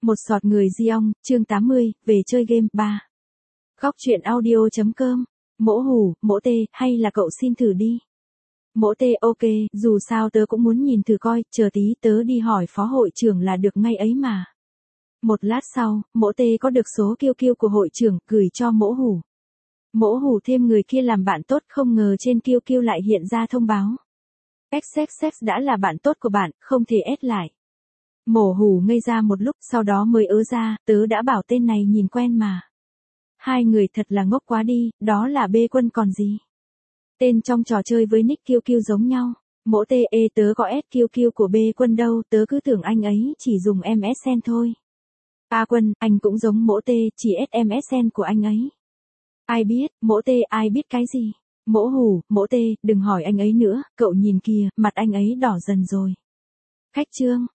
Một sọt người di ong, chương 80, về chơi game 3. Khóc chuyện audio.com. Mỗ hủ, mỗ tê, hay là cậu xin thử đi. Mỗ tê, ok, dù sao tớ cũng muốn nhìn thử coi, chờ tí tớ đi hỏi phó hội trưởng là được ngay ấy mà. Một lát sau, mỗ tê có được số kiêu của hội trưởng, gửi cho mỗ hủ. Mỗ hủ thêm người kia làm bạn tốt, không ngờ trên kiêu lại hiện ra thông báo. XXX đã là bạn tốt của bạn, không thể ép lại. Mỗ hủ ngây ra một lúc, sau đó mới ớ ra, tớ đã bảo tên này nhìn quen mà. Hai người thật là ngốc quá đi, đó là B Quân còn gì. Tên trong trò chơi với nick kiêu giống nhau. Mỗ tê tớ có kiêu của B Quân đâu, tớ cứ tưởng anh ấy chỉ dùng MSN thôi. A Quân, anh cũng giống mỗ tê, chỉ MSN của anh ấy. Ai biết, mỗ tê, ai biết cái gì. Mỗ hủ, mỗ tê, đừng hỏi anh ấy nữa, cậu nhìn kìa, mặt anh ấy đỏ dần rồi. Khách trương,